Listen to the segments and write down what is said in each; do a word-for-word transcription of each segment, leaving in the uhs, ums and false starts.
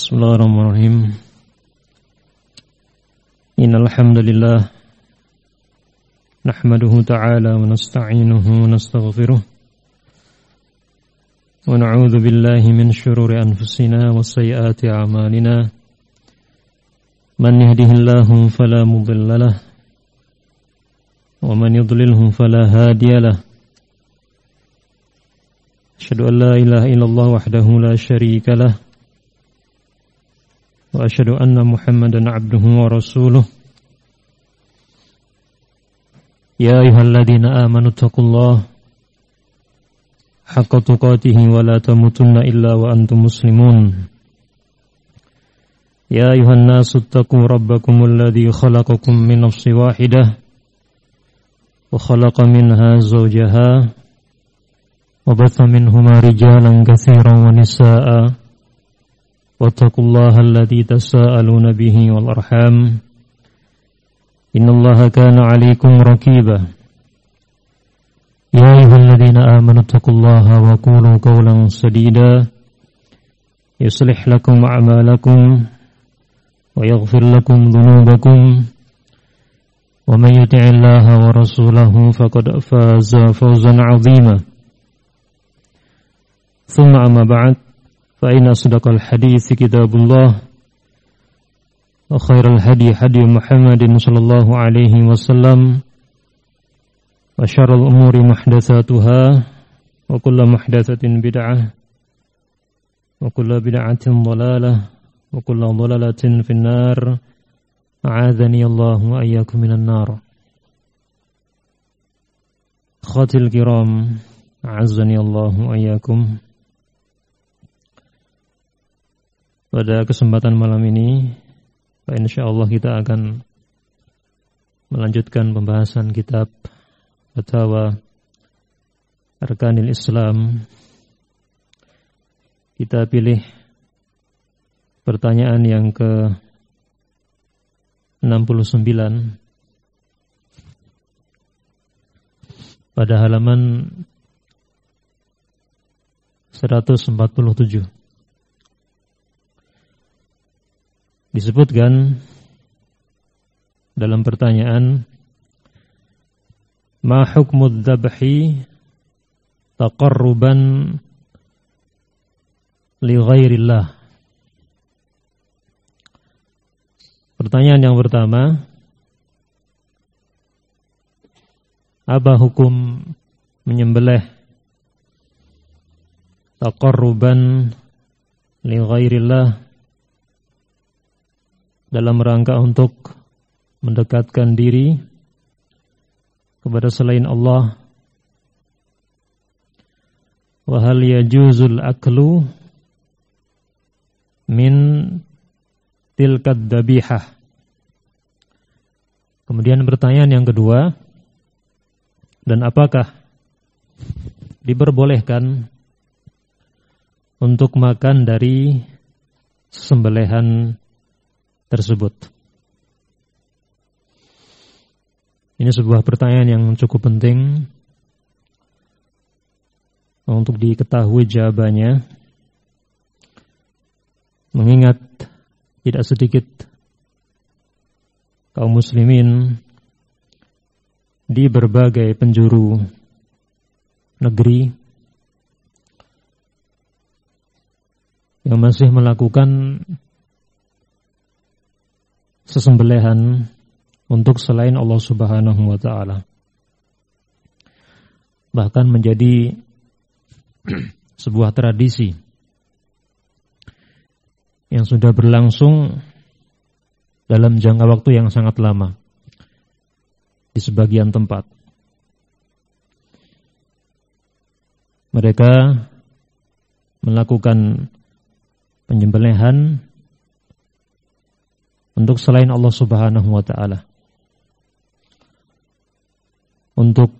Bismillahirrahmanirrahim. Innal hamdalillah nahmaduhu ta'ala wa nasta'inuhu wa nastaghfiruh wa na'udzu billahi min shururi anfusina wa sayyiati a'malina. Man yahdihillahu fala mudilla lahu wa man yudlilhu fala hadiya lahu. Asyhadu an la ilaha illallah wahdahu la syarika lahu wa asyhadu anna Muhammadan abduhu wa rasuluh. Ya ayyuhalladzina amanu taqullaha haqqa tuqatih wa la tamutunna illa wa antum muslimun. Ya ayyuhan nasu taqu rabbakumul ladzi khalaqakum min nafsin wahidah wa khalaqa minha zawjaha wa batha minhuma rijalan katsiran wa nisaa'a wattaqullaha alladzi tasaaluna bihi wal arham innallaha kana 'alaikum raqiba. Ya ayyuhalladzina amanu taqullaha wa qulu qawlan sadida yuslih lakum a'malakum wa yaghfir lakum dhunubakum wa may yuti'illaha wa rasulahu faqad faza fawzan 'azima. Thumma amma ba'd, fa inna asdaqal hadits kitabullah wa khairal hadi hadi Muhammadin sallallahu alaihi wasallam wa syarrul umuri muhdatsatuha wa kullu muhdatsatin bid'ah wa kullu bid'atin dhalalah wa kullu dhalalatin finnar. A'adzani Allah wa iyyakum minan nar. Khatil kiram, a'azzani Allah wa iyyakum. Pada kesempatan malam ini, insyaallah kita akan melanjutkan pembahasan kitab Fatawa Arkanil Islam. Kita pilih pertanyaan yang ke enam puluh sembilan pada halaman seratus empat puluh tujuh. Disebutkan dalam pertanyaan, ma hukmud dzabhi taqarruban li ghairillah. Pertanyaan yang pertama, apa hukum menyembelih taqarruban li ghairillah dalam rangka untuk mendekatkan diri kepada selain Allah? Wa hal yajuzul aklu min tilkad dabihah. Kemudian pertanyaan yang kedua, dan apakah diperbolehkan untuk makan dari sembelihan tersebut? Ini sebuah pertanyaan yang cukup penting untuk diketahui jawabannya, mengingat tidak sedikit kaum muslimin di berbagai penjuru negeri yang masih melakukan sesembelihan untuk selain Allah Subhanahu wa ta'ala. Bahkan menjadi sebuah tradisi yang sudah berlangsung dalam jangka waktu yang sangat lama di sebagian tempat. Mereka melakukan penyembelihan untuk selain Allah Subhanahu wa ta'ala, untuk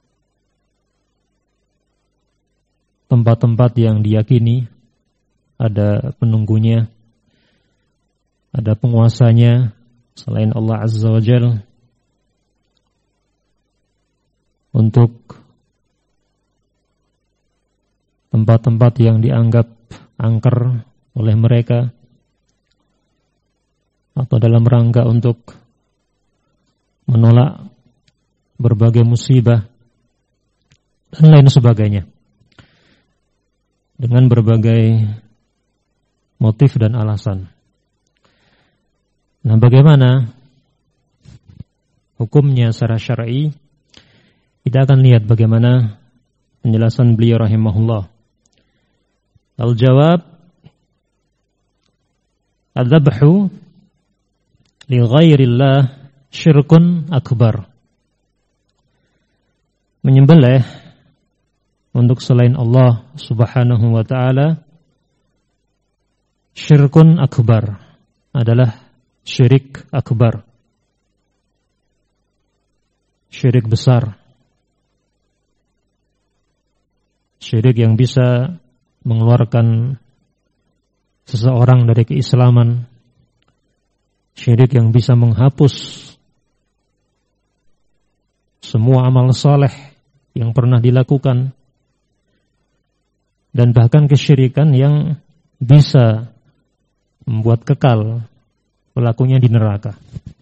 tempat-tempat yang diyakini ada penunggunya, ada penguasanya selain Allah Azza wa Jalla, untuk tempat-tempat yang dianggap angker oleh mereka, atau dalam rangka untuk menolak berbagai musibah dan lain sebagainya, dengan berbagai motif dan alasan. Nah, bagaimana hukumnya secara syar'i? Kita akan lihat bagaimana penjelasan beliau rahimahullah. Al-jawab, adzabhu li ghairillah syirkun akbar. Menyembelih untuk selain Allah Subhanahu wa ta'ala syirkun akbar, adalah syirik akbar, syirik besar, syirik yang bisa mengeluarkan seseorang dari keislaman, syirik yang bisa menghapus semua amal saleh yang pernah dilakukan, dan bahkan kesyirikan yang bisa membuat kekal pelakunya di neraka.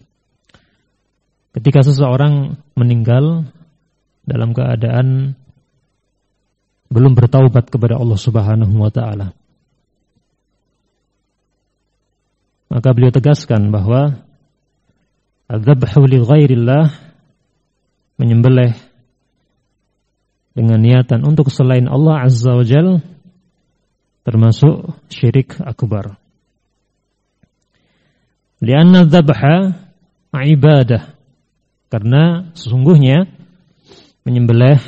Ketika seseorang meninggal dalam keadaan belum bertaubat kepada Allah Subhanahu wa ta'ala, maka beliau tegaskan bahwa adzabhu li ghairillah, menyembelih dengan niatan untuk selain Allah Azza wa Jal, termasuk syirik akbar. Lianna dzabha ibadah, karena sesungguhnya menyembelih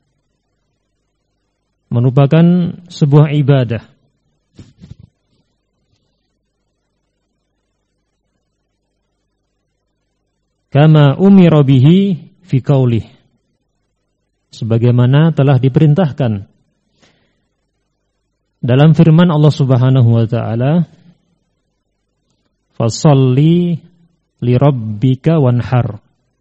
merupakan sebuah ibadah. Kama umira bihi fi qaulih, sebagaimana telah diperintahkan dalam firman Allah Subhanahu wa ta'ala, fasholli li rabbika wanhar.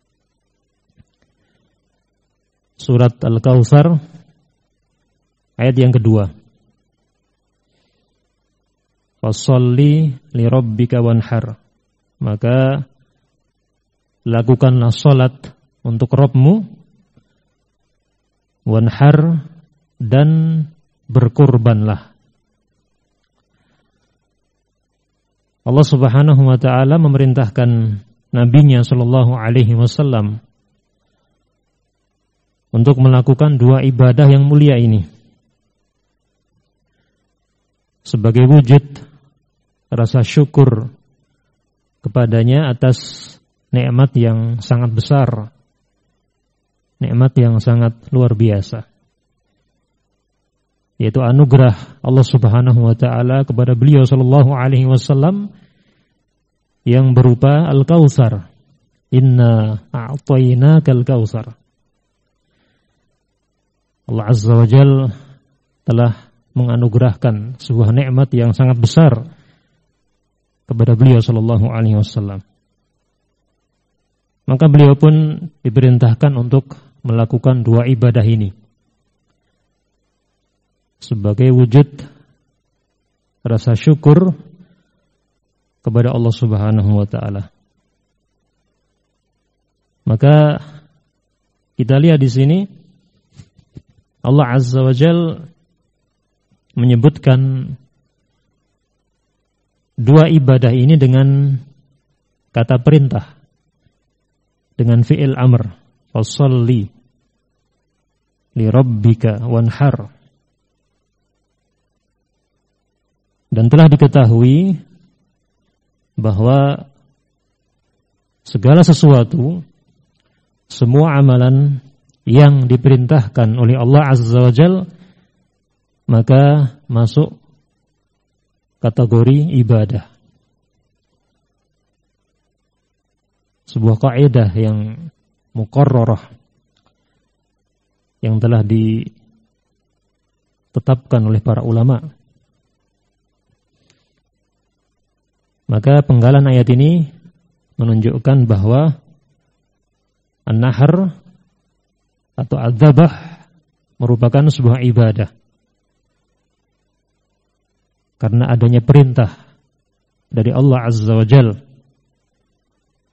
Surat Al-Kautsar ayat yang kedua. Fasholli li rabbika wanhar, maka lakukanlah salat untuk Rabbmu, wanhar, dan berkurbanlah. Allah Subhanahu wa ta'ala memerintahkan nabinya sallallahu alaihi wasallam untuk melakukan dua ibadah yang mulia ini sebagai wujud rasa syukur kepadanya atas nikmat yang sangat besar, nikmat yang sangat luar biasa, yaitu anugerah Allah Subhanahu wa ta'ala kepada beliau sallallahu alaihi wasallam yang berupa Al-Kautsar. Inna a'tainakal kautsar. Allah Azza wa Jalla telah menganugerahkan sebuah nikmat yang sangat besar kepada beliau sallallahu alaihi wasallam. Maka beliau pun diperintahkan untuk melakukan dua ibadah ini sebagai wujud rasa syukur kepada Allah Subhanahu wa ta'ala. Maka kita lihat di sini Allah Azza wa Jalla menyebutkan dua ibadah ini dengan kata perintah, dengan fi'il amr, fasholli li rabbika wanhar. Dan telah diketahui bahwa segala sesuatu, semua amalan yang diperintahkan oleh Allah Azza wa Jalla, maka masuk kategori ibadah. Sebuah kaidah yang muqarrarah yang telah ditetapkan oleh para ulama. Maka penggalan ayat ini menunjukkan bahwa an-nahr atau adzabah merupakan sebuah ibadah, karena adanya perintah dari Allah Azza wa Jalla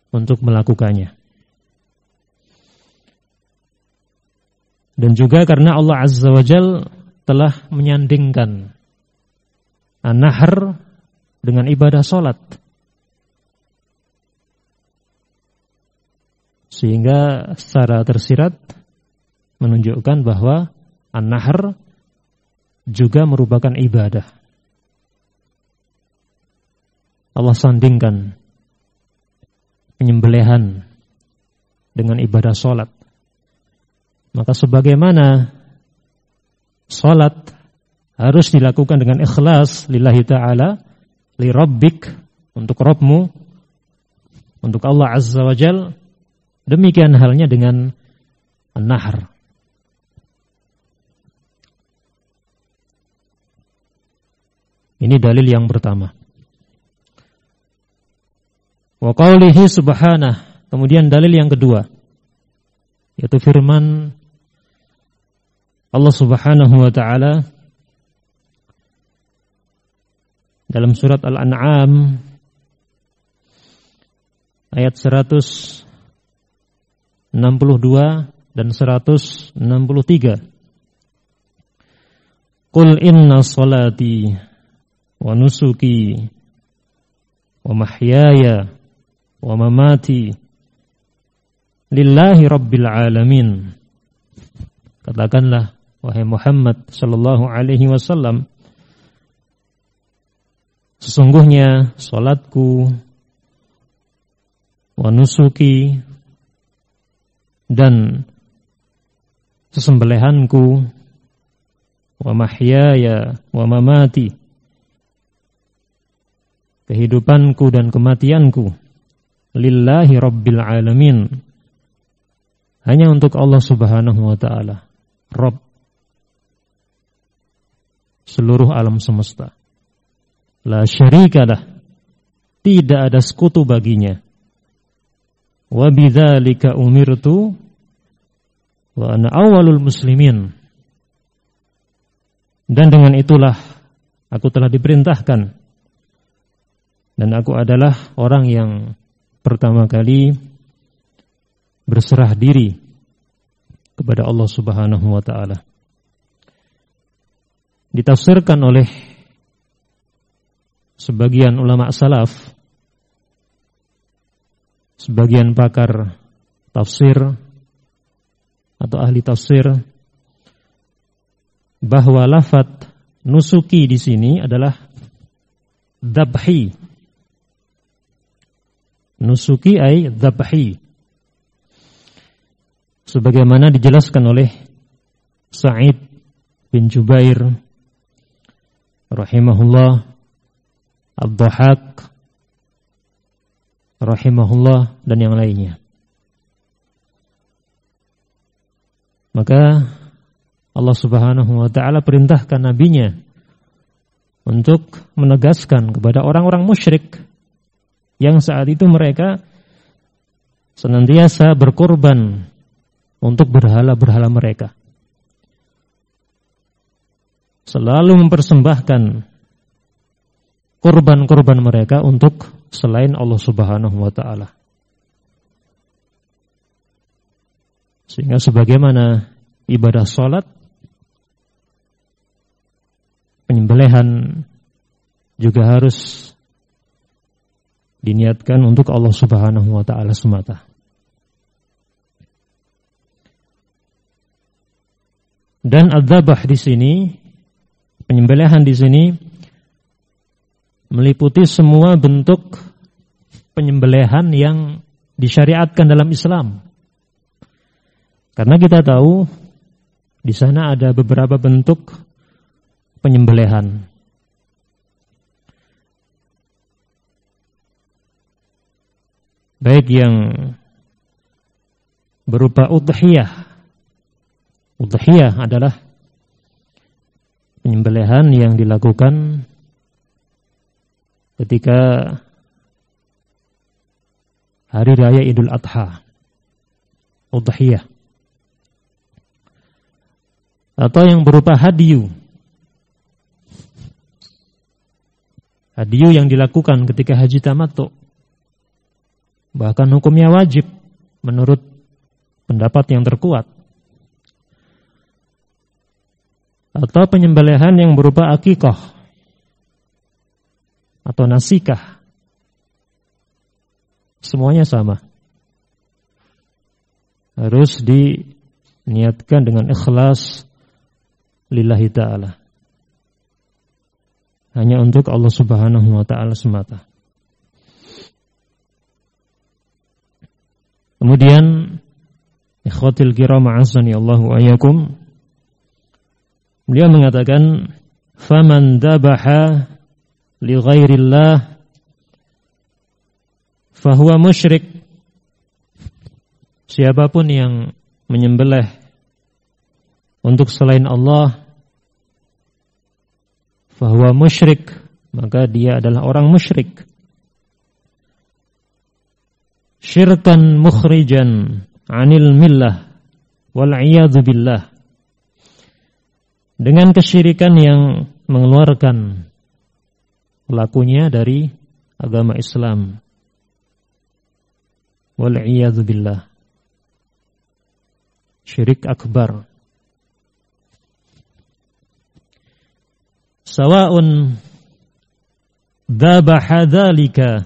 untuk melakukannya. Dan juga karena Allah Azza wa Jalla telah menyandingkan an-nahr dengan ibadah salat. Sehingga secara tersirat menunjukkan bahwa an-nahr juga merupakan ibadah. Allah sandingkan penyembelihan dengan ibadah salat. Maka sebagaimana salat harus dilakukan dengan ikhlas lillahi ta'ala, li rabbik, untuk Rabbmu, untuk Allah Azza wa Jal, demikian halnya dengan an-nahr. Ini dalil yang pertama. Wa qaulihi subhanah, kemudian dalil yang kedua, yaitu firman Allah Subhanahu wa ta'ala dalam surat Al-An'am ayat seratus enam puluh dua dan seratus enam puluh tiga. Qul inna salati wa nusuki wa mahyaya wa mamati lillahi rabbil alamin. Katakanlah, wahai Muhammad sallallahu alaihi wasallam, sesungguhnya salatku, wa nusuki, dan sesembelihanku, wa mahyaya wa mamati, kehidupanku dan kematianku, lillahi rabbil alamin, hanya untuk Allah Subhanahu wa ta'ala, Rabb seluruh alam semesta. La syarikalah, tidak ada sekutu baginya. Wa bidzalika umirtu wa ana awwalul muslimin. Dan dengan itulah aku telah diperintahkan, dan aku adalah orang yang pertama kali berserah diri kepada Allah Subhanahu wa ta'ala. Ditafsirkan oleh sebagian ulama salaf, sebagian pakar tafsir atau ahli tafsir, bahwa lafaz nusuki di sini adalah dzabhi. Nusuki ay dzabhi, sebagaimana dijelaskan oleh Sa'id bin Jubair rahimahullah, Ad-Dhahhak rahimahullah, dan yang lainnya. Maka Allah Subhanahu wa ta'ala perintahkan nabinya untuk menegaskan kepada orang-orang musyrik yang saat itu mereka senantiasa berkorban untuk berhala-berhala mereka, selalu mempersembahkan korban-korban mereka untuk selain Allah Subhanahu wa ta'ala. Sehingga sebagaimana ibadah salat, penyembelihan juga harus diniatkan untuk Allah Subhanahu wa ta'ala semata. Dan adzabah di sini, penyembelihan di sini meliputi semua bentuk penyembelihan yang disyariatkan dalam Islam. Karena kita tahu di sana ada beberapa bentuk penyembelihan. Baik yang berupa udhiyah. Udhiyah adalah penyembelihan yang dilakukan ketika hari raya Idul Adha, udhiyah. Atau yang berupa hadiyu. Hadiyu yang dilakukan ketika haji tamattu, bahkan hukumnya wajib menurut pendapat yang terkuat. Atau penyembelihan yang berupa akikah atau nasikah, semuanya sama. Harus diniatkan dengan ikhlas lillahi ta'ala, hanya untuk Allah subhanahu wa ta'ala semata. Kemudian ikhwatil kiram a'azzani Allahu wa iyyakum, beliau mengatakan faman dabaha li ghairillah fahuwa musyrik. Siapapun yang menyembelih untuk selain Allah, fahuwa musyrik, maka dia adalah orang musyrik. Syirkan mukhrijan anil millah wal iyadzu billah, dengan kesyirikan yang mengeluarkan pelakunya dari agama Islam. Wal iyadzu billah, syirik akbar. Sawa'un dhabaha dzalika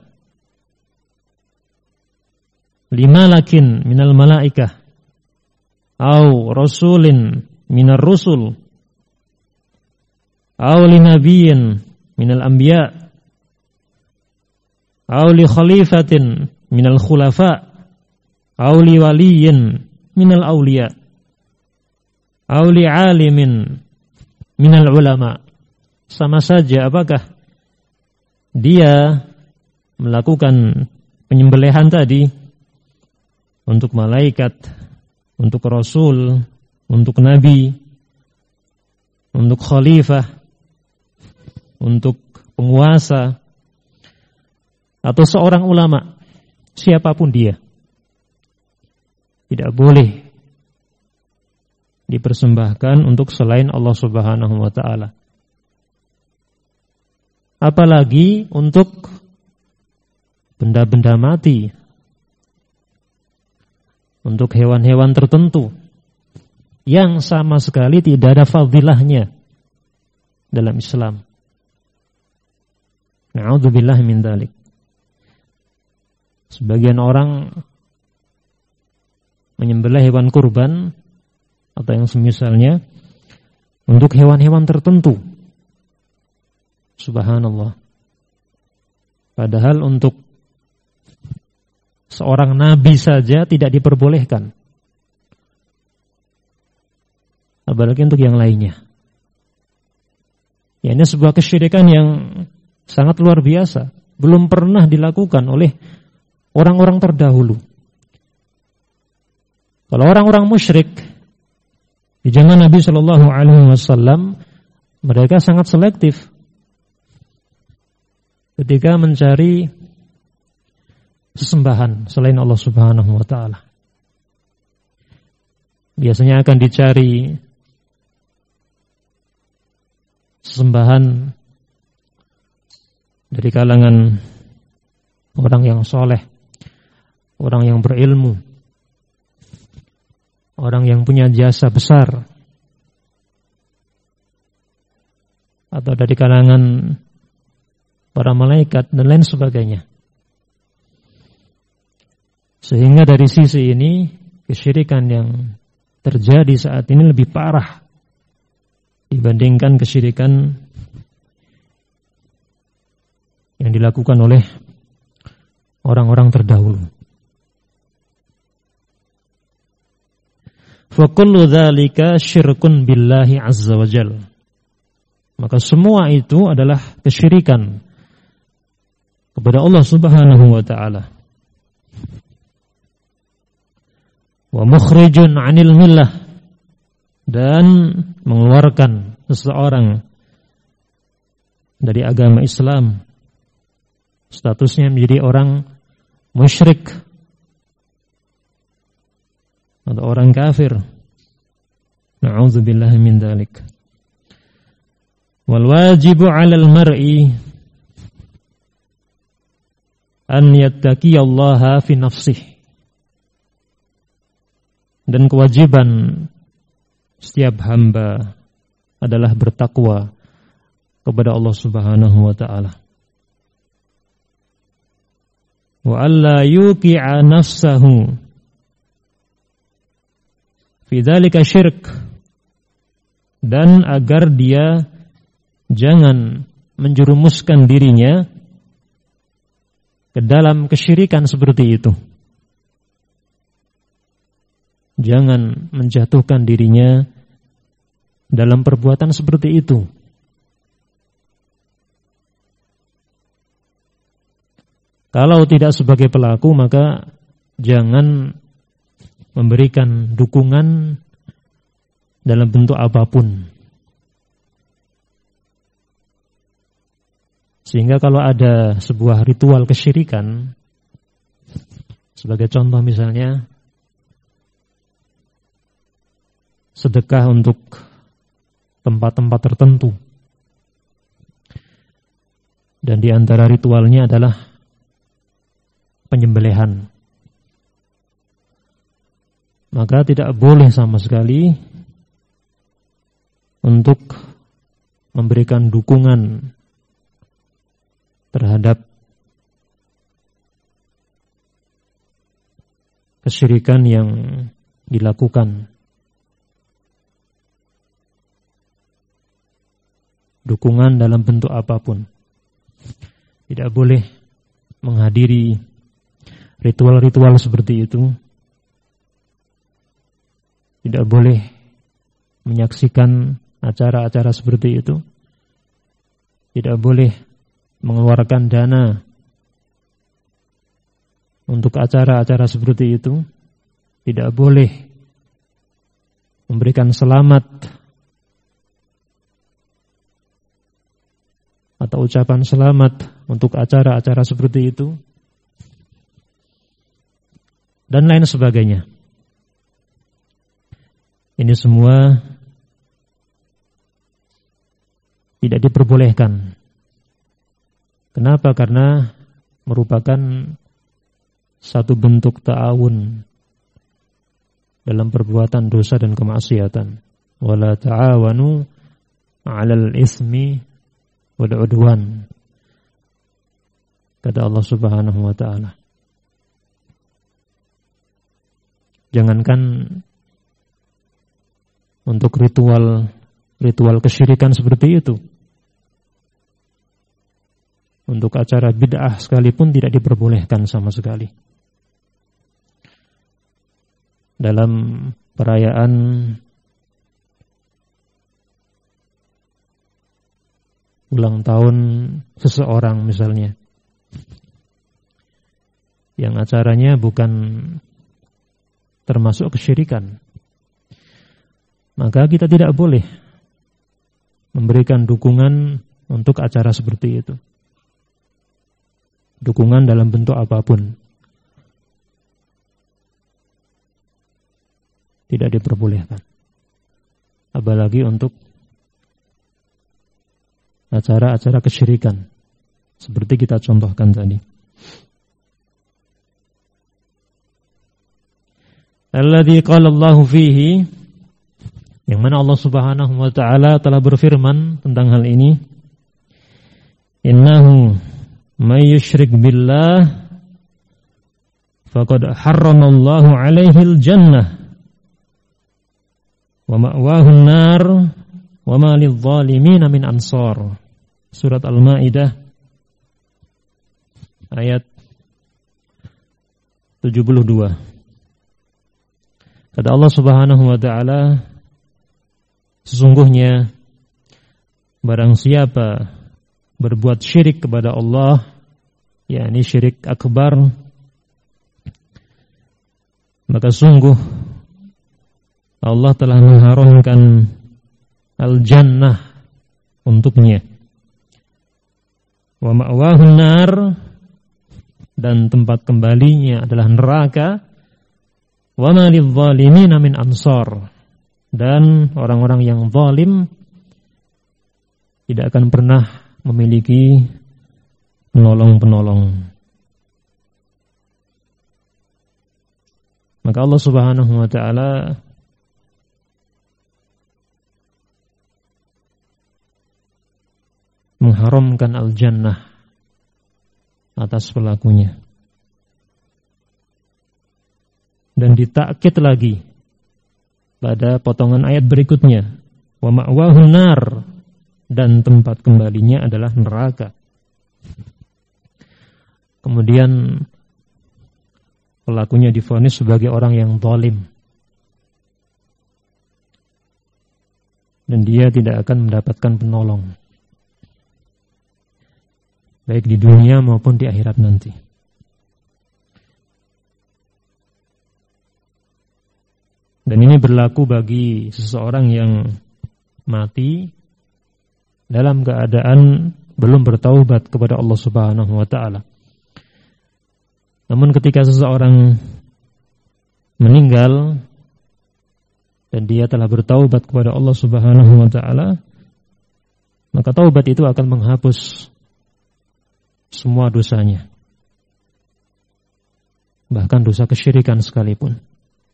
limalakin minal malaikah au rasulin minar rusul au linabiyyin minal anbiya au li khalifatin minal khulafa au li waliyyin minal awliya au li alimin minal ulama. Sama saja apakah dia melakukan penyembelihan tadi untuk malaikat, untuk rasul, untuk nabi, untuk khalifah, untuk penguasa, atau seorang ulama, siapapun dia, tidak boleh dipersembahkan untuk selain Allah Subhanahu wa ta'ala. Apalagi untuk benda-benda mati, untuk hewan-hewan tertentu yang sama sekali tidak ada fadilahnya dalam Islam. Na'udzubillah min dzalik. Sebagian orang menyembelih hewan kurban atau yang semisalnya untuk hewan-hewan tertentu. Subhanallah. Padahal untuk seorang nabi saja tidak diperbolehkan, apalagi untuk yang lainnya. Ya, ini sebuah kesyirikan yang sangat luar biasa, belum pernah dilakukan oleh orang-orang terdahulu. Kalau orang-orang musyrik di zaman Nabi Shallallahu Alaihi Wasallam, mereka sangat selektif ketika mencari sesembahan selain Allah Subhanahu wa ta'ala. Biasanya akan dicari sesembahan dari kalangan orang yang soleh, orang yang berilmu, orang yang punya jasa besar, atau dari kalangan para malaikat dan lain sebagainya. Sehingga dari sisi ini kesyirikan yang terjadi saat ini lebih parah dibandingkan kesyirikan yang dilakukan oleh orang-orang terdahulu. Fa kullu dzalika syirkun billahi azza wa jalla. Maka semua itu adalah kesyirikan kepada Allah Subhanahu wa ta'ala. Wa mukhrijun 'anil millah, dan mengeluarkan seseorang dari agama Islam, statusnya menjadi orang musyrik atau orang kafir. Na'udzubillahi min dzalik. Wal wajibu 'alal mar'i an yattaqiyallaha fi nafsihi. Dan kewajiban setiap hamba adalah bertakwa kepada Allah Subhanahu wa taala. Wa alla yuqi'a nafsahu fi dzalika syirk, dan agar dia jangan menjerumuskan dirinya ke dalam kesyirikan seperti itu. Jangan menjatuhkan dirinya dalam perbuatan seperti itu. Kalau tidak sebagai pelaku, maka jangan memberikan dukungan dalam bentuk apapun. Sehingga kalau ada sebuah ritual kesyirikan, sebagai contoh misalnya sedekah untuk tempat-tempat tertentu, dan di antara ritualnya adalah penyembelihan, maka tidak boleh sama sekali untuk memberikan dukungan terhadap kesyirikan yang dilakukan. Dukungan dalam bentuk apapun. Tidak boleh menghadiri ritual-ritual seperti itu. Tidak boleh menyaksikan acara-acara seperti itu. Tidak boleh mengeluarkan dana untuk acara-acara seperti itu. Tidak boleh memberikan selamat atau ucapan selamat untuk acara-acara seperti itu, dan lain sebagainya. Ini semua tidak diperbolehkan. Kenapa? Karena merupakan satu bentuk ta'awun dalam perbuatan dosa dan kemaksiatan. Wala ta'awanu 'alal ismi wal 'udwan. Kata Allah Subhanahu wa taala. Jangankan untuk ritual ritual kesyirikan seperti itu, untuk acara bid'ah sekalipun tidak diperbolehkan sama sekali. Dalam perayaan ulang tahun seseorang misalnya, yang acaranya bukan termasuk kesyirikan, maka kita tidak boleh memberikan dukungan untuk acara seperti itu. Dukungan dalam bentuk apapun tidak diperbolehkan. Apalagi untuk acara-acara kesyirikan seperti kita contohkan tadi. Alladzi qala Allahu fihi, yang mana Allah Subhanahu wa taala telah berfirman tentang hal ini. Innahu may yusyrik billah faqad harramallahu alaihil jannah wa ma'wahu an-nar wa ma lidh-dhalimin min ansar. Surat Al-Maidah ayat tujuh puluh dua. Kata Allah Subhanahu wa taala, sesungguhnya barang siapa berbuat syirik kepada Allah, yakni syirik akbar, maka sungguh Allah telah mengharamkan al-jannah untuknya. Wa ma'wahun nar, dan tempat kembalinya adalah neraka. Wa ma lidh-dhalimin min ansar, dan orang-orang yang zalim tidak akan pernah memiliki penolong-penolong. Maka Allah Subhanahu wa taala mengharamkan al-jannah atas pelakunya. Dan ditakkid lagi pada potongan ayat berikutnya, wa ma'wahun nar, dan tempat kembalinya adalah neraka. Kemudian pelakunya divonis sebagai orang yang zalim, dan dia tidak akan mendapatkan penolong baik di dunia maupun di akhirat nanti. Dan ini berlaku bagi seseorang yang mati dalam keadaan belum bertaubat kepada Allah Subhanahu wa taala. Namun ketika seseorang meninggal dan dia telah bertaubat kepada Allah Subhanahu wa taala, maka taubat itu akan menghapus semua dosanya, bahkan dosa kesyirikan sekalipun.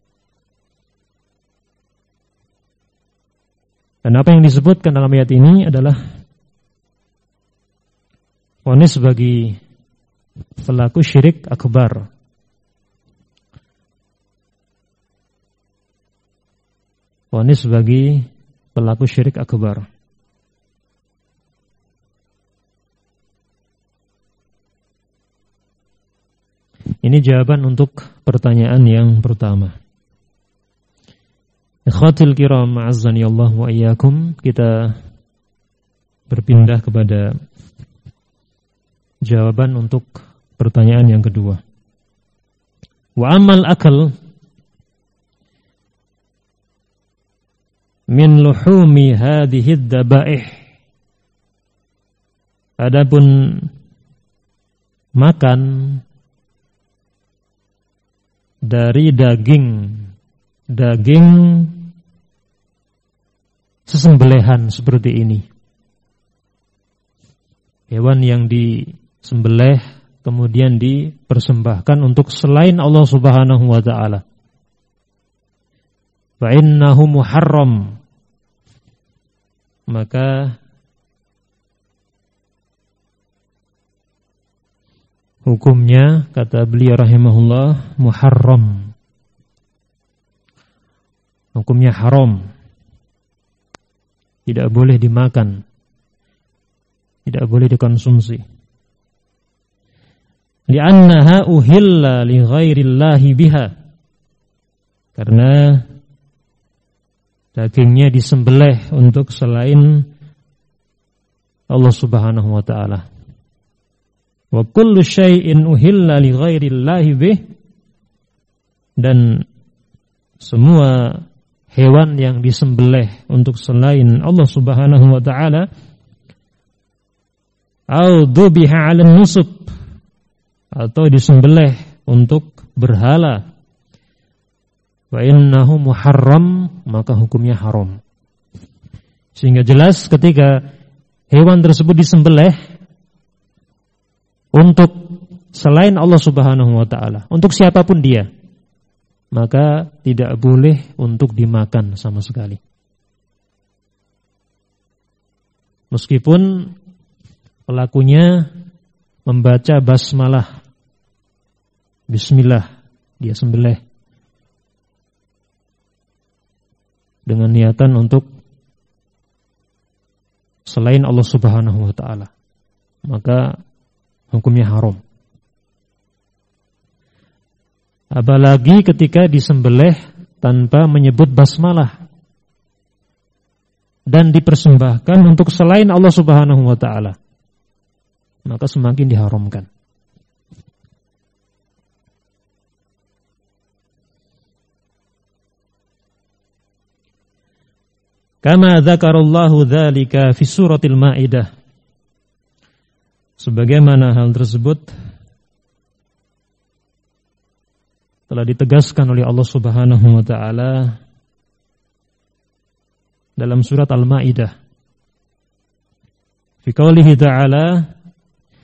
Dan apa yang disebutkan dalam ayat ini adalah vonis bagi pelaku syirik akbar. Vonis bagi pelaku syirik akbar. Ini jawaban untuk pertanyaan yang pertama. Ikhwatul kiram, ma'azzani Allah wa iyyakum. Kita berpindah kepada jawaban untuk pertanyaan yang kedua. Wa amal akal min luhumi hadhihi ad-dabaih. Adapun makan dari daging daging sesembelihan seperti ini, hewan yang disembelih kemudian dipersembahkan untuk selain Allah Subhanahu wa taala, fa innahu muharram, maka hukumnya, kata beliau rahimahullah, muharram. Hukumnya haram. Tidak boleh dimakan. Tidak boleh dikonsumsi. Li'annaha uhilla li ghairillahi biha. Karena dagingnya disembelih untuk selain Allah Subhanahu wa taala. Wa kullu syai'in uhilla li ghairillahi bih, dan semua hewan yang disembelih untuk selain Allah Subhanahu wa taala, au dhubiha 'ala nusub, atau disembelih untuk berhala, wa innahu muharram, maka hukumnya haram. Sehingga jelas ketika hewan tersebut disembelih untuk selain Allah Subhanahu wa taala, untuk siapapun dia, maka tidak boleh untuk dimakan sama sekali. Meskipun pelakunya membaca basmalah, bismillah, dia sembelih dengan niatan untuk selain Allah Subhanahu wa taala, maka hukumnya haram. Apalagi ketika disembelih tanpa menyebut basmalah dan dipersembahkan untuk selain Allah Subhanahu wa taala, maka semakin diharamkan. Kama dzakarallahu dzalika fi suratil Maidah. Sebagaimana hal tersebut telah ditegaskan oleh Allah Subhanahu wa taala dalam surat Al-Maidah. Fi qoulihi ta'ala,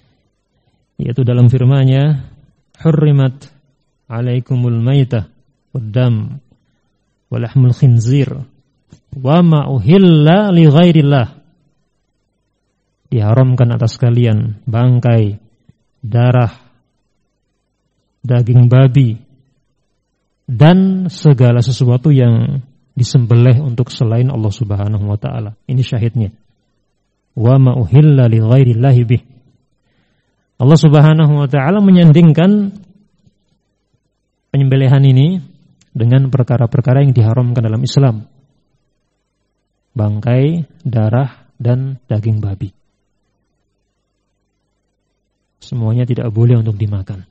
yaitu dalam firman-Nya, hurrimat 'alaikumul maitah waddam walahmul khinzir wa ma uhilla li ghairillah. Diharamkan atas kalian bangkai, darah, daging babi, dan segala sesuatu yang disembelih untuk selain Allah Subhanahu wa taala. Ini syahidnya. Wa ma uhilla li ghairillahi bih. Allah Subhanahu wa taala menyandingkan penyembelihan ini dengan perkara-perkara yang diharamkan dalam Islam. Bangkai, darah, dan daging babi. Semuanya tidak boleh untuk dimakan.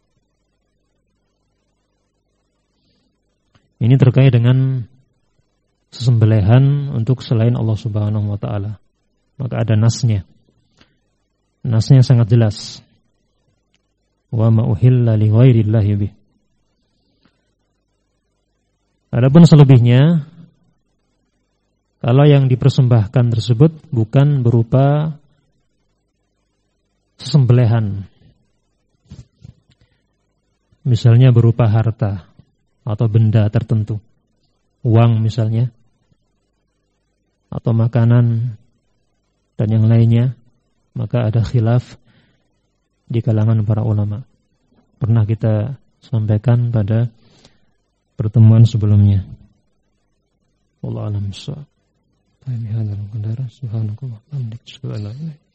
Ini terkait dengan sesembelihan untuk selain Allah Subhanahu wa taala. Maka ada nasnya. Nasnya sangat jelas. Wa ma uhilla li ghairillahi bih. Adapun selebihnya, kalau yang dipersembahkan tersebut bukan berupa sesembelihan, misalnya berupa harta atau benda tertentu, uang misalnya, atau makanan dan yang lainnya, maka ada khilaf di kalangan para ulama. Pernah kita sampaikan pada pertemuan sebelumnya. Wallahu a'lam bishawab. Subhanakallah, alhamdulillah.